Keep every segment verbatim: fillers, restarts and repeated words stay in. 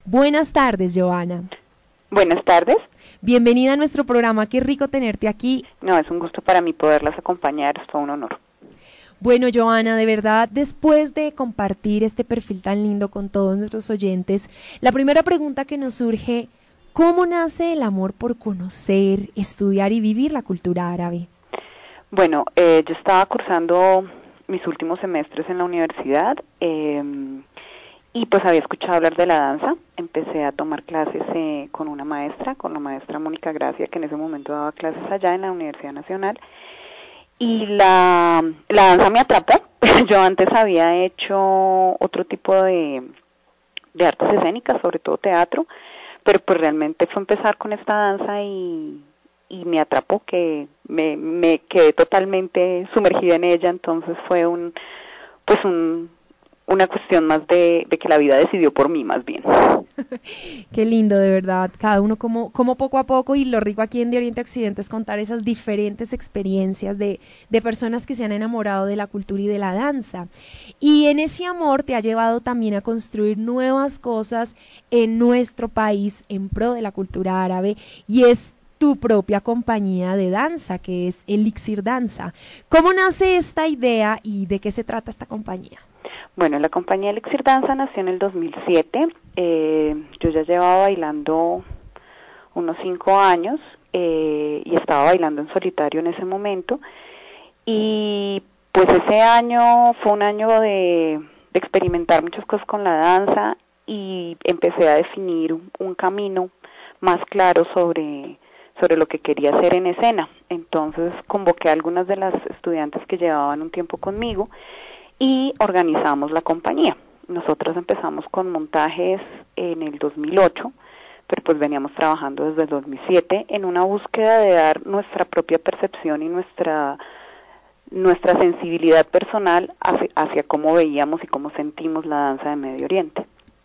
Buenas tardes, Joana. Buenas tardes. Bienvenida a nuestro programa, qué rico tenerte aquí. No, es un gusto para mí poderlas acompañar, es todo un honor. Bueno, Joana, de verdad, después de compartir este perfil tan lindo con todos nuestros oyentes, la primera pregunta que nos surge, ¿cómo nace el amor por conocer, estudiar y vivir la cultura árabe? Bueno, eh, yo estaba cursando mis últimos semestres en la universidad eh, y pues había escuchado hablar de la danza. Empecé a tomar clases eh, con una maestra, con la maestra Mónica Gracia, que en ese momento daba clases allá en la Universidad Nacional. Y la, la danza me atrapó. Yo antes había hecho otro tipo de, de artes escénicas, sobre todo teatro, pero pues realmente fue empezar con esta danza y, y me atrapó, que me, me quedé totalmente sumergida en ella. Entonces fue un pues un una cuestión más de, de que la vida decidió por mí, más bien. Qué lindo, de verdad, cada uno como, como poco a poco, y lo rico aquí en De Oriente a Occidente es contar esas diferentes experiencias de, de personas que se han enamorado de la cultura y de la danza. Y en ese amor te ha llevado también a construir nuevas cosas en nuestro país en pro de la cultura árabe, y es tu propia compañía de danza, que es Elixir Danza. ¿Cómo nace esta idea y de qué se trata esta compañía? Bueno, la compañía Elixir Danza nació en el dos mil siete. Eh, yo ya llevaba bailando unos cinco años eh, y estaba bailando en solitario en ese momento. Y pues ese año fue un año de, de experimentar muchas cosas con la danza y empecé a definir un, un camino más claro sobre, sobre lo que quería hacer en escena. Entonces convoqué a algunas de las estudiantes que llevaban un tiempo conmigo y organizamos la compañía. Nosotros empezamos con montajes en el dos mil ocho, pero pues veníamos trabajando desde el dos mil siete en una búsqueda de dar nuestra propia percepción y nuestra nuestra sensibilidad personal hacia, hacia cómo veíamos y cómo sentimos la danza de Medio Oriente.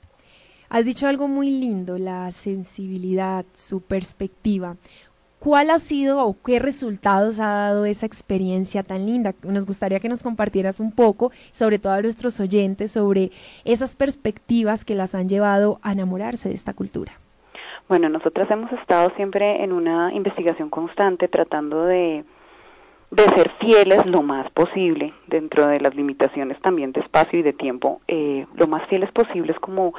Has dicho algo muy lindo, la sensibilidad, su perspectiva. ¿Cuál ha sido o qué resultados ha dado esa experiencia tan linda? Nos gustaría que nos compartieras un poco, sobre todo a nuestros oyentes, sobre esas perspectivas que las han llevado a enamorarse de esta cultura. Bueno, nosotras hemos estado siempre en una investigación constante tratando de, de ser fieles lo más posible, dentro de las limitaciones también de espacio y de tiempo, eh, lo más fieles posibles como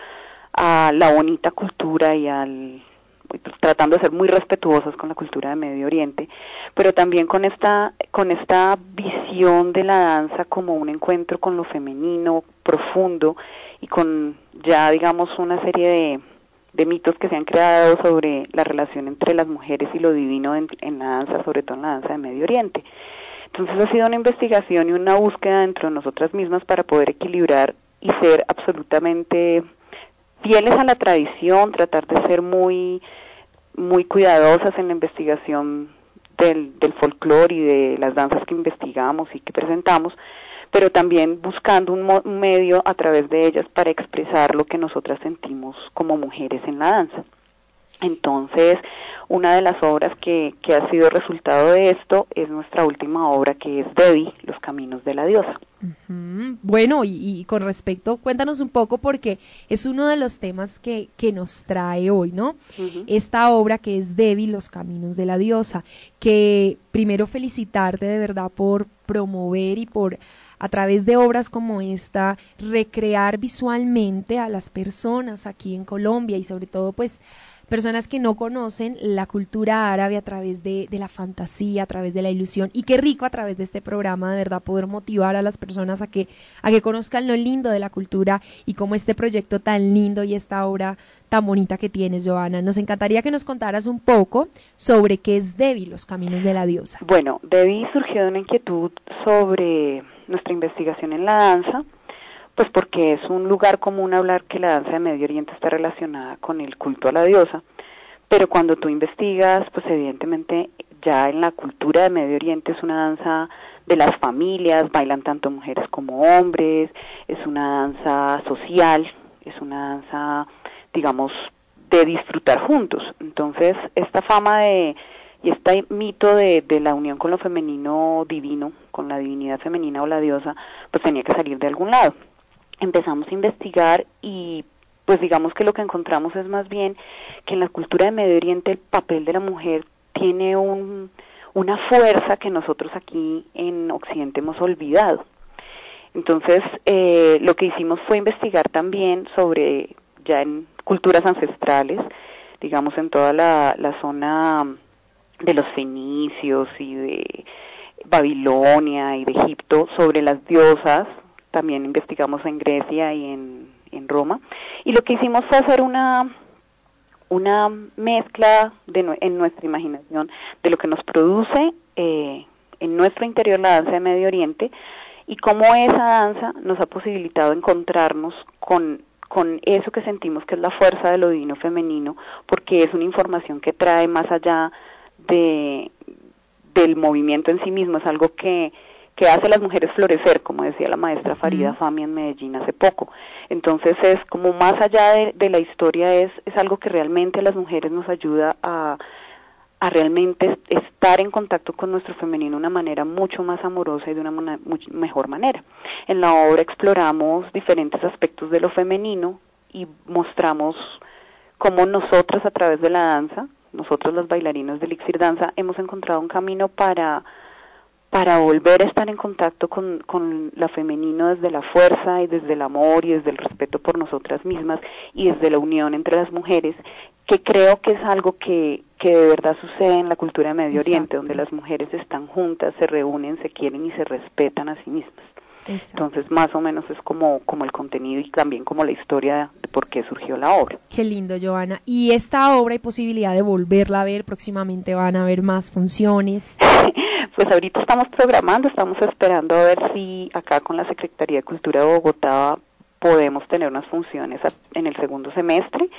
a la bonita cultura y al... tratando de ser muy respetuosos con la cultura de Medio Oriente, pero también con esta con esta visión de la danza como un encuentro con lo femenino profundo y con ya digamos una serie de, de mitos que se han creado sobre la relación entre las mujeres y lo divino en, en la danza, sobre todo en la danza de Medio Oriente. Entonces ha sido una investigación y una búsqueda dentro de nosotras mismas para poder equilibrar y ser absolutamente fieles a la tradición, tratar de ser muy muy cuidadosas en la investigación del, del folclore y de las danzas que investigamos y que presentamos, pero también buscando un, mo- un medio a través de ellas para expresar lo que nosotras sentimos como mujeres en la danza. Entonces, una de las obras que, que ha sido resultado de esto es nuestra última obra, que es Devi, Los Caminos de la Diosa. Uh-huh. Bueno, y, y con respecto, cuéntanos un poco, porque es uno de los temas que, que nos trae hoy, ¿no? Uh-huh. Esta obra que es Devi, Los Caminos de la Diosa, que primero felicitarte de verdad por promover y por, a través de obras como esta, recrear visualmente a las personas aquí en Colombia y sobre todo pues personas que no conocen la cultura árabe a través de, de la fantasía, a través de la ilusión, y qué rico a través de este programa de verdad poder motivar a las personas a que, a que conozcan lo lindo de la cultura y cómo este proyecto tan lindo y esta obra tan bonita que tienes, Joana. Nos encantaría que nos contaras un poco sobre qué es Devi, Los Caminos de la Diosa. Bueno, Devi surgió de una inquietud sobre nuestra investigación en la danza, pues porque es un lugar común hablar que la danza de Medio Oriente está relacionada con el culto a la diosa, pero cuando tú investigas, pues evidentemente ya en la cultura de Medio Oriente es una danza de las familias, bailan tanto mujeres como hombres, es una danza social, es una danza, digamos, de disfrutar juntos. Entonces, esta fama de y este mito de, de la unión con lo femenino divino, con la divinidad femenina o la diosa, pues tenía que salir de algún lado. Empezamos a investigar y pues digamos que lo que encontramos es más bien que en la cultura de Medio Oriente el papel de la mujer tiene un, una fuerza que nosotros aquí en Occidente hemos olvidado. Entonces, eh, lo que hicimos fue investigar también sobre, ya en culturas ancestrales, digamos en toda la, la zona de los fenicios y de Babilonia y de Egipto, sobre las diosas. También investigamos en Grecia y en, en Roma, y lo que hicimos fue hacer una una mezcla de, en nuestra imaginación de lo que nos produce eh, en nuestro interior la danza de Medio Oriente, y cómo esa danza nos ha posibilitado encontrarnos con, con eso que sentimos que es la fuerza de lo divino femenino, porque es una información que trae más allá de del movimiento en sí mismo, es algo que que hace a las mujeres florecer, como decía la maestra Farida Fahmy en Medellín hace poco. Entonces es como más allá de, de la historia, es, es algo que realmente a las mujeres nos ayuda a, a realmente estar en contacto con nuestro femenino de una manera mucho más amorosa y de una mana, mucho mejor manera. En la obra exploramos diferentes aspectos de lo femenino y mostramos cómo nosotras a través de la danza, nosotros los bailarinos de Elixir Danza, hemos encontrado un camino para para volver a estar en contacto con, con lo femenino desde la fuerza y desde el amor y desde el respeto por nosotras mismas y desde la unión entre las mujeres, que creo que es algo que, que de verdad sucede en la cultura de Medio Exacto. Oriente, donde las mujeres están juntas, se reúnen, se quieren y se respetan a sí mismas. Exacto. Entonces, más o menos es como, como el contenido y también como la historia de por qué surgió la obra. Qué lindo, Joana. ¿Y esta obra hay posibilidad de volverla a ver? ¿Próximamente van a haber más funciones? Pues ahorita estamos programando, estamos esperando a ver si acá con la Secretaría de Cultura de Bogotá podemos tener unas funciones en el segundo semestre.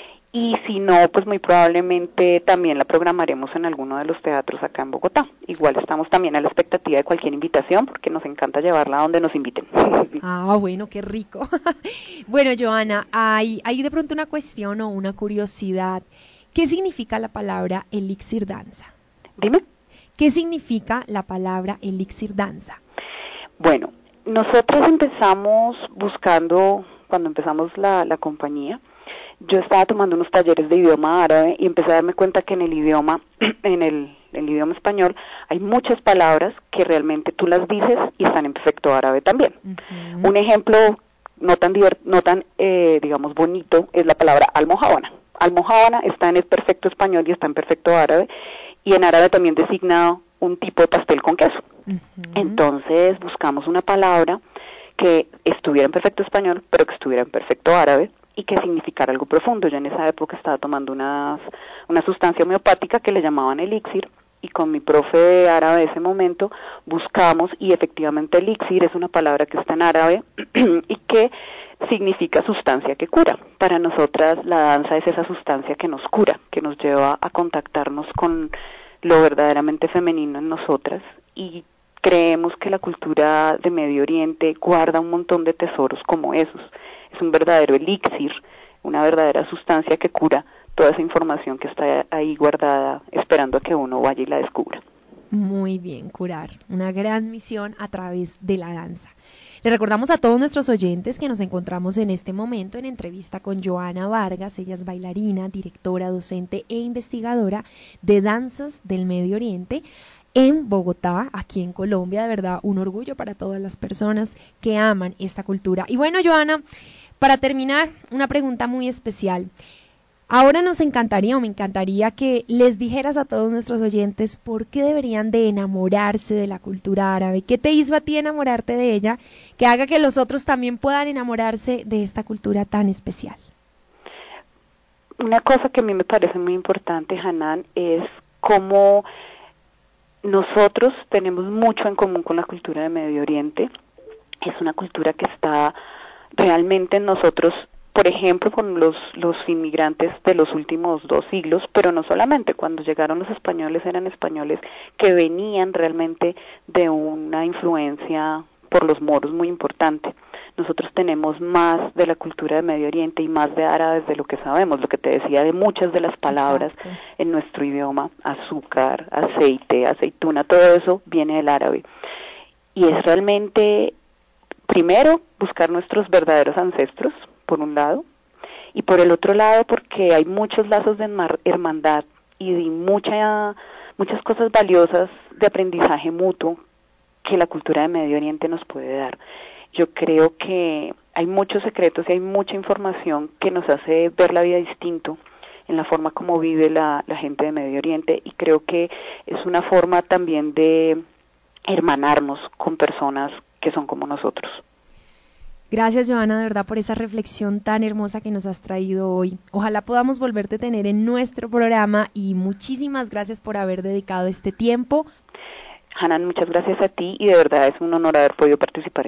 Y si no, pues muy probablemente también la programaremos en alguno de los teatros acá en Bogotá. Igual estamos también a la expectativa de cualquier invitación, porque nos encanta llevarla a donde nos inviten. Ah, bueno, qué rico. Bueno, Joana, hay, hay de pronto una cuestión o una curiosidad. ¿Qué significa la palabra Elixir Danza? Dime. ¿Qué significa la palabra Elixir Danza? Bueno, nosotros empezamos buscando, cuando empezamos la, la compañía, yo estaba tomando unos talleres de idioma árabe y empecé a darme cuenta que en el idioma, en el, el idioma español, hay muchas palabras que realmente tú las dices y están en perfecto árabe también. Uh-huh. Un ejemplo no tan, divert, no tan eh, digamos, bonito es la palabra almojábana. Almojábana está en el perfecto español y está en perfecto árabe, y en árabe también designa un tipo de pastel con queso. Uh-huh. Entonces buscamos una palabra que estuviera en perfecto español, pero que estuviera en perfecto árabe, y que significara algo profundo. Yo en esa época estaba tomando unas, una sustancia homeopática que le llamaban elixir, y con mi profe de árabe de ese momento buscamos, y efectivamente elixir es una palabra que está en árabe y que significa sustancia que cura. Para nosotras la danza es esa sustancia que nos cura, que nos lleva a contactarnos con lo verdaderamente femenino en nosotras, y creemos que la cultura de Medio Oriente guarda un montón de tesoros como esos. Es un verdadero elixir, una verdadera sustancia que cura toda esa información que está ahí guardada, esperando a que uno vaya y la descubra. Muy bien, curar, una gran misión a través de la danza. Le recordamos a todos nuestros oyentes que nos encontramos en este momento en entrevista con Joana Vargas. Ella es bailarina, directora, docente e investigadora de danzas del Medio Oriente en Bogotá, aquí en Colombia. De verdad, un orgullo para todas las personas que aman esta cultura. Y bueno, Joana, para terminar, una pregunta muy especial. Ahora nos encantaría o me encantaría que les dijeras a todos nuestros oyentes por qué deberían de enamorarse de la cultura árabe. ¿Qué te hizo a ti enamorarte de ella? Que haga que los otros también puedan enamorarse de esta cultura tan especial. Una cosa que a mí me parece muy importante, Hanan, es cómo nosotros tenemos mucho en común con la cultura de Medio Oriente. Es una cultura que está realmente en nosotros, por ejemplo, con los, los inmigrantes de los últimos dos siglos, pero no solamente. Cuando llegaron los españoles, eran españoles que venían realmente de una influencia por los moros muy importante. Nosotros tenemos más de la cultura de Medio Oriente y más de árabes de lo que sabemos, lo que te decía de muchas de las palabras Exacto. En nuestro idioma, azúcar, aceite, aceituna, todo eso viene del árabe. Y es realmente, primero, buscar nuestros verdaderos ancestros, por un lado, y por el otro lado porque hay muchos lazos de hermandad y de mucha, muchas cosas valiosas de aprendizaje mutuo que la cultura de Medio Oriente nos puede dar. Yo creo que hay muchos secretos y hay mucha información que nos hace ver la vida distinto en la forma como vive la, la gente de Medio Oriente, y creo que es una forma también de hermanarnos con personas que son como nosotros. Gracias, Johanna, de verdad, por esa reflexión tan hermosa que nos has traído hoy. Ojalá podamos volverte a tener en nuestro programa, y muchísimas gracias por haber dedicado este tiempo. Hanan, muchas gracias a ti, y de verdad es un honor haber podido participar